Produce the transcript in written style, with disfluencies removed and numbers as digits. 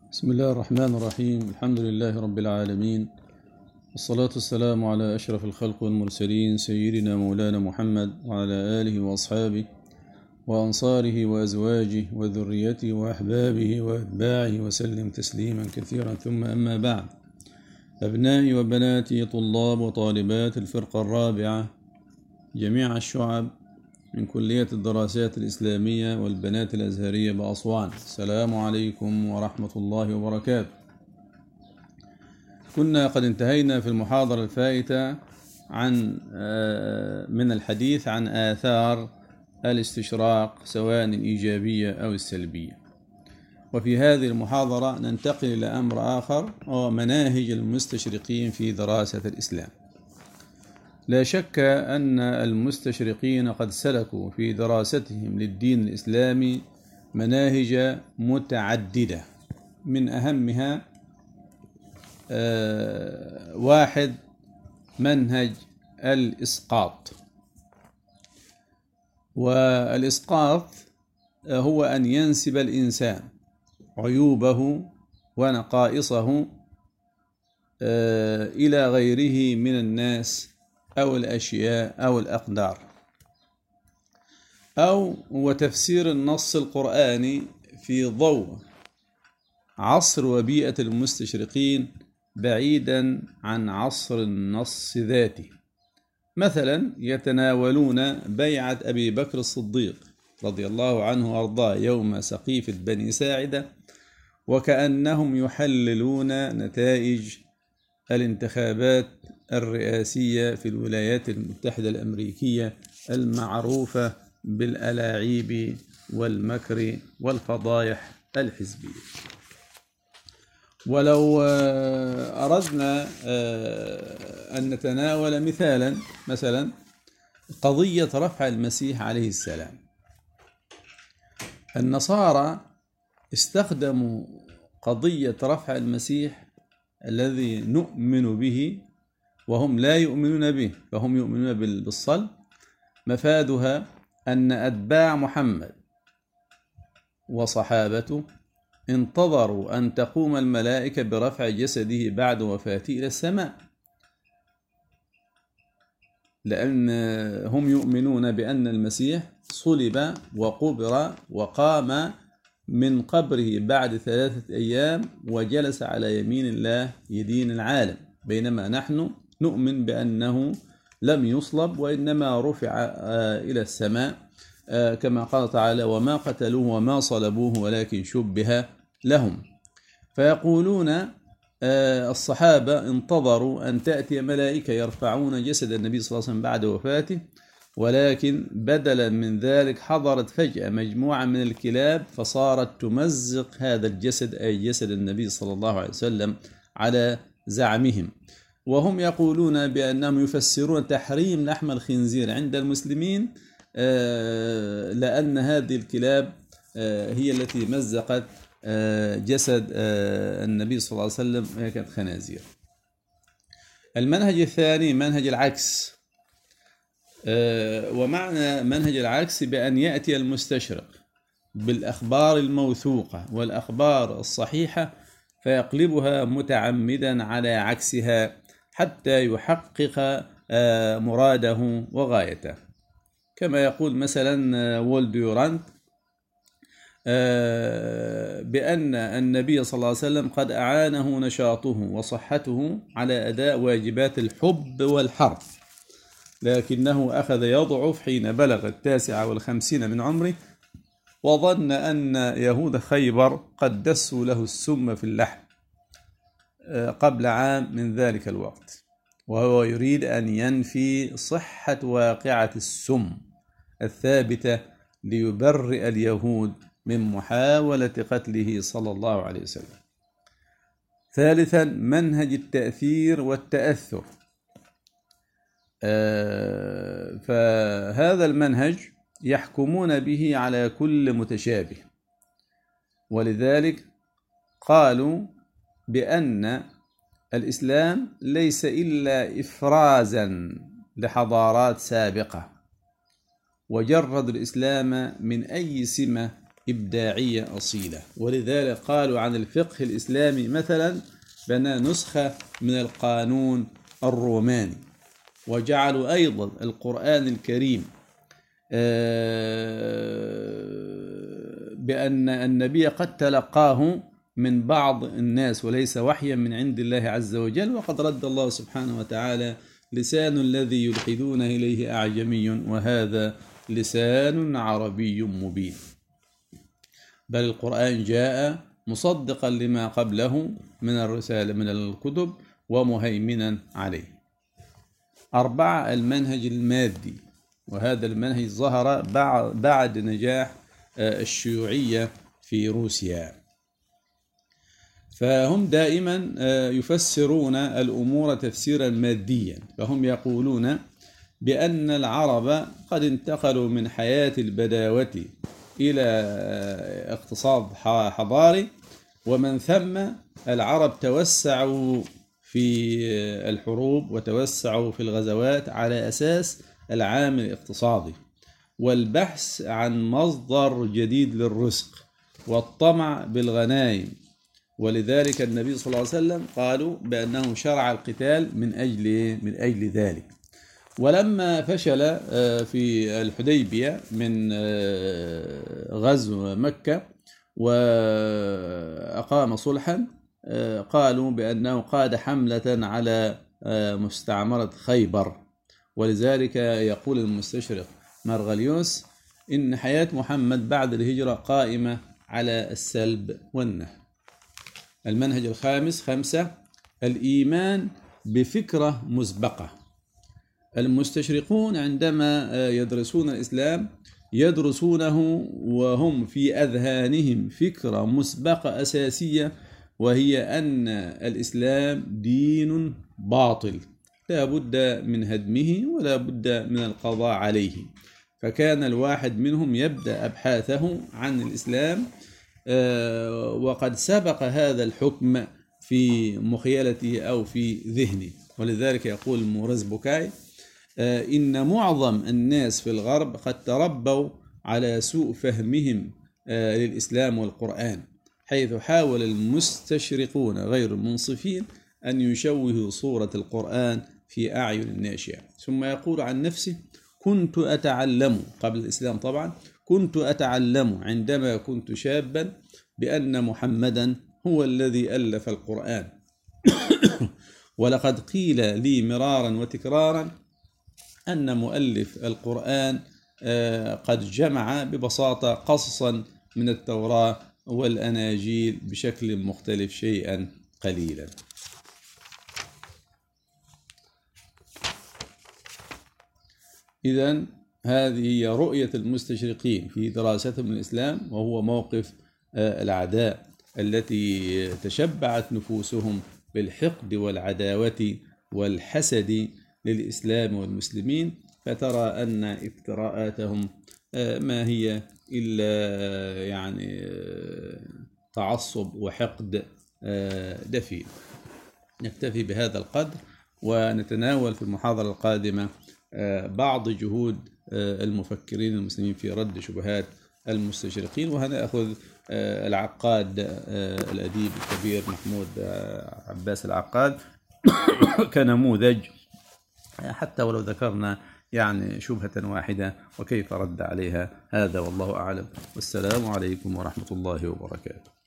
بسم الله الرحمن الرحيم. الحمد لله رب العالمين، والصلاة والسلام على أشرف الخلق والمرسلين، سيدنا مولانا محمد وعلى آله وأصحابه وأنصاره وأزواجه وذريته وأحبابه وأتباعه وسلم تسليما كثيرا. ثم أما بعد، أبنائي وبناتي طلاب وطالبات الفرقة الرابعة جميع الشعب من كلية الدراسات الإسلامية والبنات الأزهرية بأسوان، السلام عليكم ورحمة الله وبركاته. كنا قد انتهينا في المحاضرة الفائتة من الحديث عن آثار الاستشراق سواء الإيجابية أو السلبية، وفي هذه المحاضرة ننتقل إلى أمر آخر وهو مناهج المستشرقين في دراسة الإسلام. لا شك أن المستشرقين قد سلكوا في دراستهم للدين الإسلامي مناهج متعددة، من أهمها واحد، منهج الإسقاط. والإسقاط هو أن ينسب الإنسان عيوبه ونقائصه إلى غيره من الناس أو الأشياء أو الأقدار، أو هو تفسير النص القرآني في ضوء عصر وبيئة المستشرقين بعيدا عن عصر النص ذاته. مثلا يتناولون بيعة أبي بكر الصديق رضي الله عنه وأرضاه يوم سقيفة بني ساعدة، وكأنهم يحللون نتائج الانتخابات الرئاسية في الولايات المتحدة الأمريكية المعروفة بالألاعيب والمكر والفضايح الحزبية. ولو أردنا أن نتناول مثلا قضية رفع المسيح عليه السلام، النصارى استخدموا قضية رفع المسيح الذي نؤمن به وهم لا يؤمنون به، فهم يؤمنون بالصلب. مفادها أن أتباع محمد وصحابته انتظروا أن تقوم الملائكة برفع جسده بعد وفاته إلى السماء، لأن هم يؤمنون بأن المسيح صلب وقبر وقام من قبره بعد 3 أيام وجلس على يمين الله يدين العالم، بينما نحن نؤمن بأنه لم يصلب وإنما رفع إلى السماء، كما قال تعالى: وما قتلوه وما صلبوه ولكن شبه لهم. فيقولون الصحابة انتظروا أن تأتي ملائكة يرفعون جسد النبي صلى الله عليه وسلم بعد وفاته، ولكن بدلا من ذلك حضرت فجأة مجموعة من الكلاب فصارت تمزق هذا الجسد، أي جسد النبي صلى الله عليه وسلم، على زعمهم. وهم يقولون بأنهم يفسرون تحريم لحم الخنزير عند المسلمين لأن هذه الكلاب هي التي مزقت جسد النبي صلى الله عليه وسلم، هي كانت خنازير. المنهج الثاني منهج العكس، ومعنى منهج العكس بأن يأتي المستشرق بالأخبار الموثوقة والأخبار الصحيحة فيقلبها متعمدا على عكسها حتى يحقق مراده وغايته، كما يقول مثلا وولديورانت بأن النبي صلى الله عليه وسلم قد أعانه نشاطه وصحته على أداء واجبات الحب والحرب، لكنه أخذ يضعف حين بلغ 59 من عمره، وظن أن يهود خيبر قد دسوا له السم في اللحم قبل عام من ذلك الوقت، وهو يريد أن ينفي صحة واقعة السم الثابتة ليبرئ اليهود من محاولة قتله صلى الله عليه وسلم. ثالثا منهج التأثير والتأثر، فهذا المنهج يحكمون به على كل متشابه، ولذلك قالوا بأن الإسلام ليس إلا إفرازا لحضارات سابقة، وجرد الإسلام من أي سمة إبداعية أصيلة. ولذلك قالوا عن الفقه الإسلامي مثلا بأنها نسخة من القانون الروماني. وجعلوا أيضا القرآن الكريم بأن النبي قد تلقاه من بعض الناس وليس وحيا من عند الله عز وجل، وقد رد الله سبحانه وتعالى: لسان الذي يلحدون إليه أعجمي وهذا لسان عربي مبين. بل القرآن جاء مصدقا لما قبله من الرسالة من الكتب ومهيمنا عليه. 4. المنهج المادي، وهذا المنهج ظهر بعد نجاح الشيوعية في روسيا. فهم دائما يفسرون الأمور تفسيرا ماديا، فهم يقولون بأن العرب قد انتقلوا من حياة البداوة إلى اقتصاد حضاري، ومن ثم العرب توسعوا في الحروب وتوسعوا في الغزوات على أساس العامل الاقتصادي والبحث عن مصدر جديد للرزق والطمع بالغنائم. ولذلك النبي صلى الله عليه وسلم قالوا بأنه شرع القتال من أجل ذلك. ولما فشل في الحديبية من غزو مكة وأقام صلحا، قالوا بأنه قاد حملة على مستعمرة خيبر. ولذلك يقول المستشرق مارغليوس إن حياة محمد بعد الهجرة قائمة على السلب والنهب. المنهج الخامس 5. الإيمان بفكرة مسبقة. المستشرقون عندما يدرسون الإسلام يدرسونه وهم في أذهانهم فكرة مسبقة أساسية، وهي أن الإسلام دين باطل لا بد من هدمه ولا بد من القضاء عليه. فكان الواحد منهم يبدأ أبحاثه عن الإسلام وقد سبق هذا الحكم في مخيلته أو في ذهنه. ولذلك يقول موريس بوكاي إن معظم الناس في الغرب قد تربوا على سوء فهمهم للإسلام والقرآن، حيث حاول المستشرقون غير المنصفين أن يشوهوا صورة القرآن في أعين الناشئة. ثم يقول عن نفسه: كنت أتعلم قبل الإسلام طبعا، كنت أتعلم عندما كنت شابا بأن محمدا هو الذي ألف القرآن ولقد قيل لي مرارا وتكرارا أن مؤلف القرآن قد جمع ببساطة قصصا من التوراة والأناجيل بشكل مختلف شيئا قليلا. إذن هذه هي رؤية المستشرقين في دراستهم الإسلام، وهو موقف الأعداء التي تشبعت نفوسهم بالحقد والعداوة والحسد للإسلام والمسلمين، فترى أن افتراءاتهم ما هي إلا يعني تعصب وحقد دفين. نكتفي بهذا القدر، ونتناول في المحاضرة القادمة بعض جهود المفكرين المسلمين في رد شبهات المستشرقين. وهنأخذ العقاد الأديب الكبير محمود عباس العقاد كنموذج، حتى ولو ذكرنا يعني شبهة واحدة وكيف رد عليها. هذا والله أعلم، والسلام عليكم ورحمة الله وبركاته.